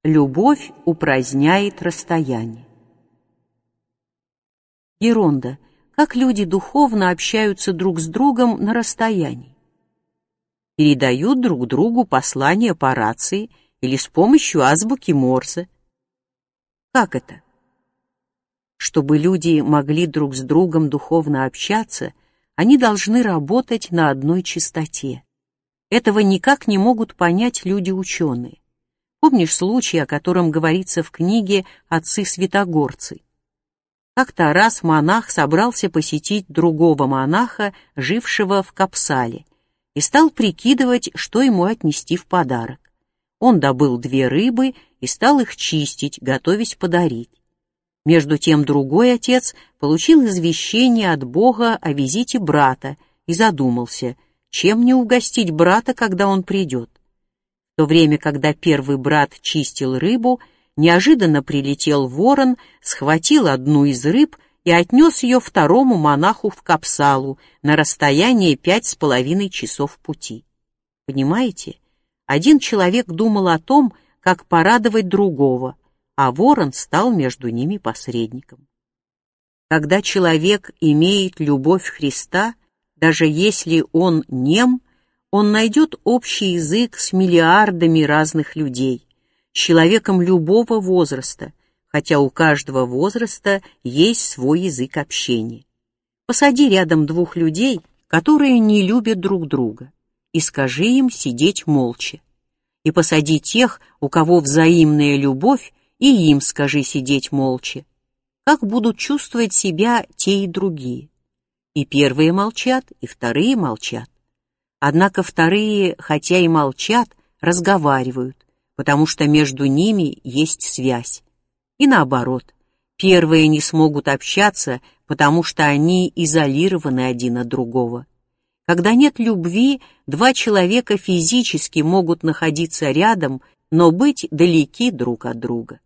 Любовь упраздняет расстояние. Геронда. Как люди духовно общаются друг с другом на расстоянии? Передают друг другу послания по рации или с помощью азбуки Морзе. Как это? Чтобы люди могли друг с другом духовно общаться, они должны работать на одной частоте. Этого никак не могут понять люди-ученые. Помнишь случай, о котором говорится в книге «Отцы-святогорцы»? Как-то раз монах собрался посетить другого монаха, жившего в Капсале, и стал прикидывать, что ему отнести в подарок. Он добыл 2 рыбы и стал их чистить, готовясь подарить. Между тем другой отец получил извещение от Бога о визите брата и задумался, чем мне угостить брата, когда он придет. В то время, когда первый брат чистил рыбу, неожиданно прилетел ворон, схватил одну из рыб и отнес ее второму монаху в Капсалу на расстояние 5,5 часов пути. Понимаете? Один человек думал о том, как порадовать другого, а ворон стал между ними посредником. Когда человек имеет любовь Христа, даже если он нем, он найдет общий язык с миллиардами разных людей, с человеком любого возраста, хотя у каждого возраста есть свой язык общения. Посади рядом 2 людей, которые не любят друг друга, и скажи им сидеть молча. И посади тех, у кого взаимная любовь, и им скажи сидеть молча. Как будут чувствовать себя те и другие? И первые молчат, и вторые молчат. Однако вторые, хотя и молчат, разговаривают, потому что между ними есть связь. И наоборот, первые не смогут общаться, потому что они изолированы один от другого. Когда нет любви, 2 человека физически могут находиться рядом, но быть далеки друг от друга.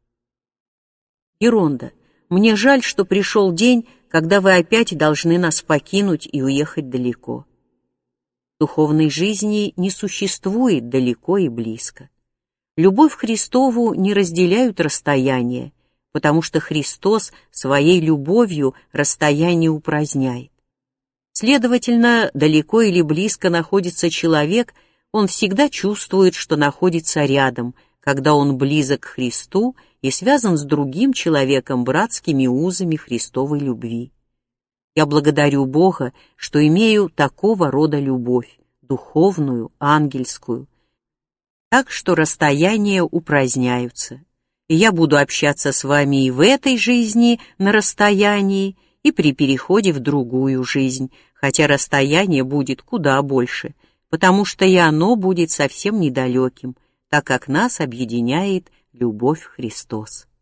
Геронда. Мне жаль, что пришел день, когда вы опять должны нас покинуть и уехать далеко. В духовной жизни не существует далеко и близко. Любовь к Христову не разделяют расстояние, потому что Христос своей любовью расстояние упраздняет. Следовательно, далеко или близко находится человек, он всегда чувствует, что находится рядом, когда он близок к Христу и связан с другим человеком братскими узами Христовой любви. Я благодарю Бога, что имею такого рода любовь, духовную, ангельскую, так что расстояния упраздняются. И я буду общаться с вами и в этой жизни на расстоянии, и при переходе в другую жизнь, хотя расстояние будет куда больше, потому что и оно будет совсем недалеким, так как нас объединяет любовь Христос.